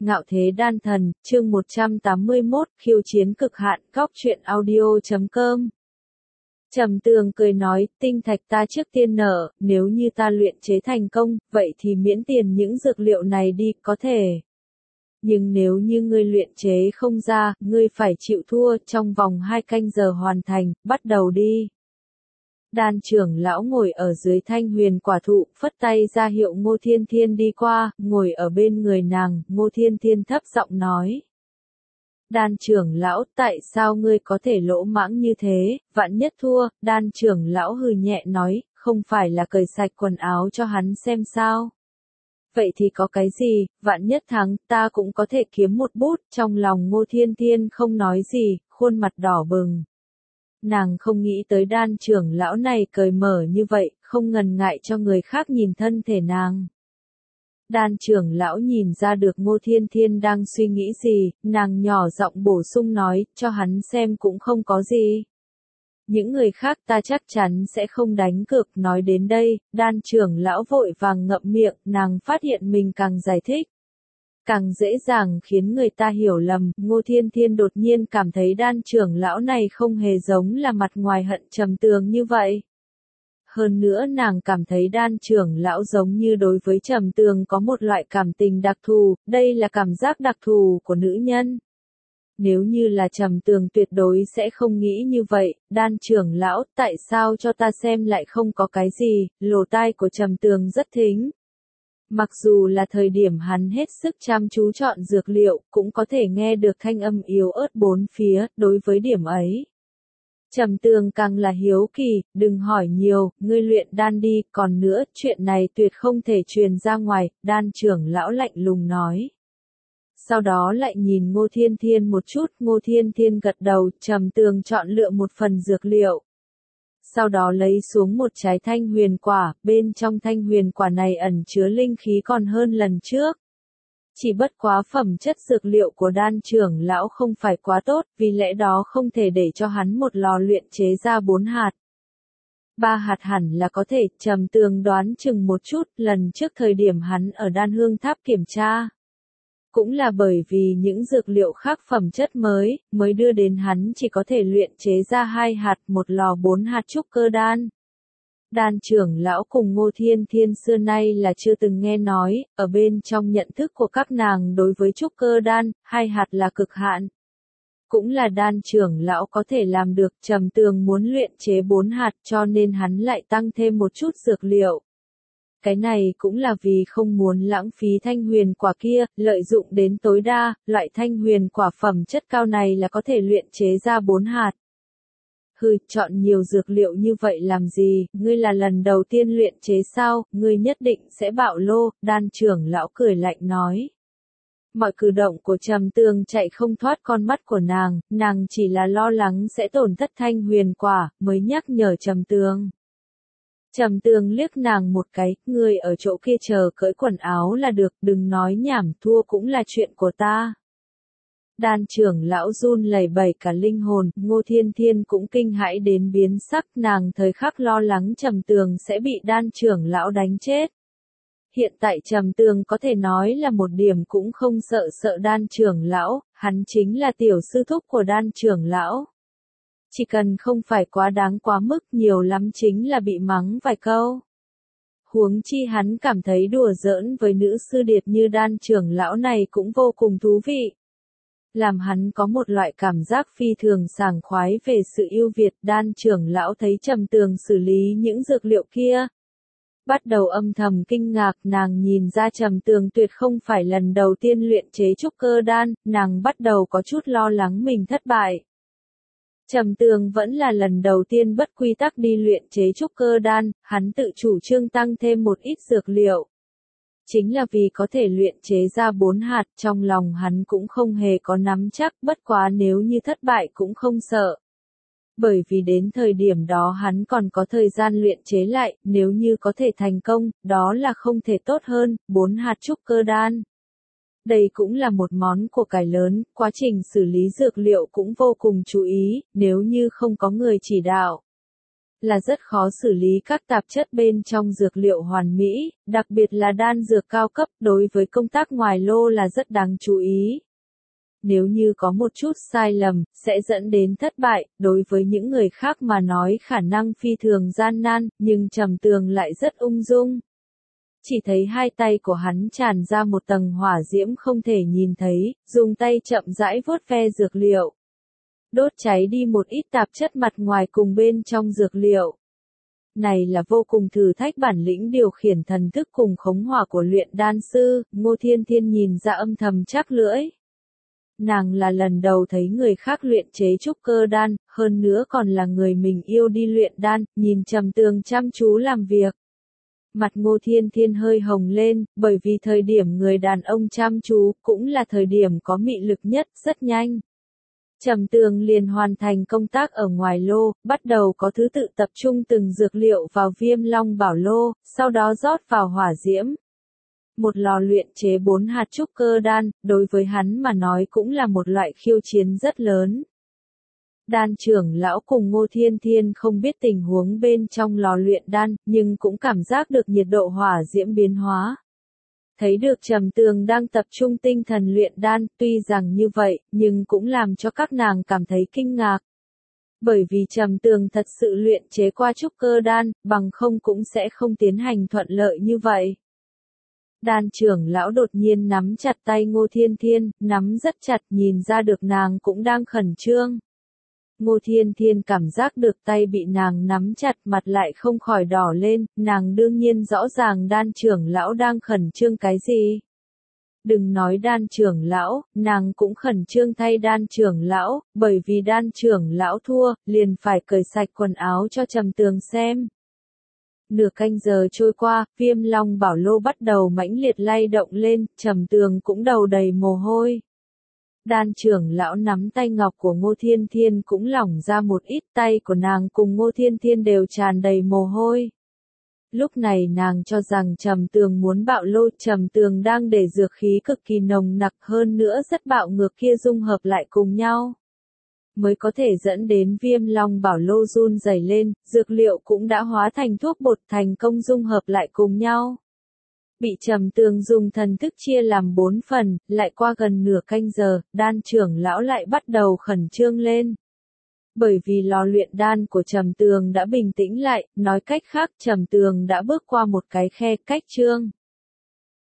Ngạo thế đan thần, chương 181, khiêu chiến cực hạn, góc truyện audio.com. Trầm Tường cười nói, tinh thạch ta trước tiên nở, nếu như ta luyện chế thành công, vậy thì miễn tiền những dược liệu này đi, có thể. Nhưng nếu như ngươi luyện chế không ra, ngươi phải chịu thua, trong vòng 2 canh giờ hoàn thành, bắt đầu đi. Đan trưởng lão ngồi ở dưới thanh huyền quả thụ, phất tay ra hiệu Ngô Thiên Thiên đi qua, ngồi ở bên người nàng, Ngô Thiên Thiên thấp giọng nói. Đan trưởng lão, tại sao ngươi có thể lỗ mãng như thế, vạn nhất thua, đan trưởng lão hừ nhẹ nói, không phải là cởi sạch quần áo cho hắn xem sao. Vậy thì có cái gì, vạn nhất thắng, ta cũng có thể kiếm một bút, trong lòng Ngô Thiên Thiên không nói gì, khuôn mặt đỏ bừng. Nàng không nghĩ tới đan trưởng lão này cởi mở như vậy, không ngần ngại cho người khác nhìn thân thể nàng. Đan trưởng lão nhìn ra được Ngô Thiên Thiên đang suy nghĩ gì, nàng nhỏ giọng bổ sung nói, cho hắn xem cũng không có gì. Những người khác ta chắc chắn sẽ không đánh cược. Nói đến đây, đan trưởng lão vội vàng ngậm miệng, nàng phát hiện mình càng giải thích. Càng dễ dàng khiến người ta hiểu lầm, Ngô Thiên Thiên đột nhiên cảm thấy đan trưởng lão này không hề giống là mặt ngoài hận Trầm Tường như vậy. Hơn nữa nàng cảm thấy đan trưởng lão giống như đối với Trầm Tường có một loại cảm tình đặc thù, đây là cảm giác đặc thù của nữ nhân. Nếu như là Trầm Tường tuyệt đối sẽ không nghĩ như vậy, đan trưởng lão, tại sao cho ta xem lại không có cái gì, lỗ tai của Trầm Tường rất thính. Mặc dù là thời điểm hắn hết sức chăm chú chọn dược liệu, cũng có thể nghe được thanh âm yếu ớt bốn phía, đối với điểm ấy. Trầm Tường càng là hiếu kỳ, đừng hỏi nhiều, ngươi luyện đan đi, còn nữa, chuyện này tuyệt không thể truyền ra ngoài, đan trưởng lão lạnh lùng nói. Sau đó lại nhìn Ngô Thiên Thiên một chút, Ngô Thiên Thiên gật đầu, Trầm Tường chọn lựa một phần dược liệu. Sau đó lấy xuống một trái thanh huyền quả, bên trong thanh huyền quả này ẩn chứa linh khí còn hơn lần trước. Chỉ bất quá phẩm chất dược liệu của đan trưởng lão không phải quá tốt, vì lẽ đó không thể để cho hắn một lò luyện chế ra 4 hạt. 3 hạt hẳn là có thể, Trầm Tường đoán chừng một chút, lần trước thời điểm hắn ở đan hương tháp kiểm tra. Cũng là bởi vì những dược liệu khác phẩm chất mới đưa đến hắn chỉ có thể luyện chế ra 2 hạt, một lò 4 hạt trúc cơ đan. Đan trưởng lão cùng Ngô Thiên Thiên xưa nay là chưa từng nghe nói, ở bên trong nhận thức của các nàng đối với trúc cơ đan, 2 hạt là cực hạn. Cũng là đan trưởng lão có thể làm được, Trầm Tường muốn luyện chế 4 hạt cho nên hắn lại tăng thêm một chút dược liệu. Cái này cũng là vì không muốn lãng phí thanh huyền quả kia, lợi dụng đến tối đa, loại thanh huyền quả phẩm chất cao này là có thể luyện chế ra 4 hạt. Hừ, chọn nhiều dược liệu như vậy làm gì, ngươi là lần đầu tiên luyện chế sao, ngươi nhất định sẽ bạo lô, đan trưởng lão cười lạnh nói. Mọi cử động của Trầm Tường chạy không thoát con mắt của nàng chỉ là lo lắng sẽ tổn thất thanh huyền quả, mới nhắc nhở Trầm Tường. Trầm Tường liếc nàng một cái, ngươi ở chỗ kia chờ cởi quần áo là được, đừng nói nhảm, thua cũng là chuyện của ta. Đan trưởng lão run lẩy bẩy cả linh hồn, Ngô Thiên Thiên cũng kinh hãi đến biến sắc, nàng thời khắc lo lắng Trầm Tường sẽ bị đan trưởng lão đánh chết. Hiện tại Trầm Tường có thể nói là một điểm cũng không sợ đan trưởng lão, hắn chính là tiểu sư thúc của đan trưởng lão. Chỉ cần không phải quá đáng quá mức, nhiều lắm chính là bị mắng vài câu. Huống chi hắn cảm thấy đùa giỡn với nữ sư điệt như đan trưởng lão này cũng vô cùng thú vị. Làm hắn có một loại cảm giác phi thường sảng khoái về sự ưu việt. Đan trưởng lão thấy Trầm Tường xử lý những dược liệu kia. Bắt đầu âm thầm kinh ngạc, nàng nhìn ra Trầm Tường tuyệt không phải lần đầu tiên luyện chế trúc cơ đan, nàng bắt đầu có chút lo lắng mình thất bại. Trầm Tường vẫn là lần đầu tiên bất quy tắc đi luyện chế trúc cơ đan, hắn tự chủ trương tăng thêm một ít dược liệu. Chính là vì có thể luyện chế ra 4 hạt, trong lòng hắn cũng không hề có nắm chắc, bất quá nếu như thất bại cũng không sợ. Bởi vì đến thời điểm đó hắn còn có thời gian luyện chế lại, nếu như có thể thành công, đó là không thể tốt hơn, 4 hạt trúc cơ đan. Đây cũng là một món của cải lớn, quá trình xử lý dược liệu cũng vô cùng chú ý, nếu như không có người chỉ đạo. là rất khó xử lý các tạp chất bên trong dược liệu hoàn mỹ, đặc biệt là đan dược cao cấp, đối với công tác ngoài lô là rất đáng chú ý. Nếu như có một chút sai lầm, sẽ dẫn đến thất bại, đối với những người khác mà nói khả năng phi thường gian nan, nhưng Trầm Tường lại rất ung dung. Chỉ thấy hai tay của hắn tràn ra một tầng hỏa diễm không thể nhìn thấy, dùng tay chậm rãi vuốt ve dược liệu. Đốt cháy đi một ít tạp chất mặt ngoài cùng bên trong dược liệu. Này là vô cùng thử thách bản lĩnh điều khiển thần thức cùng khống hỏa của luyện đan sư, Ngô Thiên Thiên nhìn ra âm thầm chắc lưỡi. Nàng là lần đầu thấy người khác luyện chế trúc cơ đan, hơn nữa còn là người mình yêu đi luyện đan, nhìn Trầm Tường chăm chú làm việc. Mặt Ngô Thiên Thiên hơi hồng lên, bởi vì thời điểm người đàn ông chăm chú, cũng là thời điểm có mị lực nhất, rất nhanh. Trầm Tường liền hoàn thành công tác ở ngoài lô, bắt đầu có thứ tự tập trung từng dược liệu vào Viêm Long Bảo lô, sau đó rót vào hỏa diễm. Một lò luyện chế 4 hạt trúc cơ đan, đối với hắn mà nói cũng là một loại khiêu chiến rất lớn. Đan trưởng lão cùng Ngô Thiên Thiên không biết tình huống bên trong lò luyện đan, nhưng cũng cảm giác được nhiệt độ hỏa diễm biến hóa. Thấy được Trầm Tường đang tập trung tinh thần luyện đan, tuy rằng như vậy, nhưng cũng làm cho các nàng cảm thấy kinh ngạc. Bởi vì Trầm Tường thật sự luyện chế qua trúc cơ đan, bằng không cũng sẽ không tiến hành thuận lợi như vậy. Đan trưởng lão đột nhiên nắm chặt tay Ngô Thiên Thiên, nắm rất chặt, nhìn ra được nàng cũng đang khẩn trương. Ngô Thiên Thiên cảm giác được tay bị nàng nắm chặt, mặt lại không khỏi đỏ lên, nàng đương nhiên rõ ràng đan trưởng lão đang khẩn trương cái gì. Đừng nói đan trưởng lão, nàng cũng khẩn trương thay đan trưởng lão, bởi vì đan trưởng lão thua, liền phải cởi sạch quần áo cho Trầm Tường xem. Nửa canh giờ trôi qua, Viêm Long Bảo lô bắt đầu mãnh liệt lay động lên, Trầm Tường cũng đầu đầy mồ hôi. Đan trưởng lão nắm tay ngọc của Ngô Thiên Thiên cũng lỏng ra một ít, tay của nàng cùng Ngô Thiên Thiên đều tràn đầy mồ hôi. Lúc này nàng cho rằng Trầm Tường muốn bạo lô, Trầm Tường đang để dược khí cực kỳ nồng nặc, hơn nữa rất bạo ngược kia dung hợp lại cùng nhau. Mới có thể dẫn đến Viêm Long Bảo lô run rẩy lên, dược liệu cũng đã hóa thành thuốc bột, thành công dung hợp lại cùng nhau. Bị Trầm Tường dùng thần thức chia làm 4 phần, lại qua gần nửa canh giờ, đan trưởng lão lại bắt đầu khẩn trương lên. Bởi vì lò luyện đan của Trầm Tường đã bình tĩnh lại, nói cách khác Trầm Tường đã bước qua một cái khe cách trương.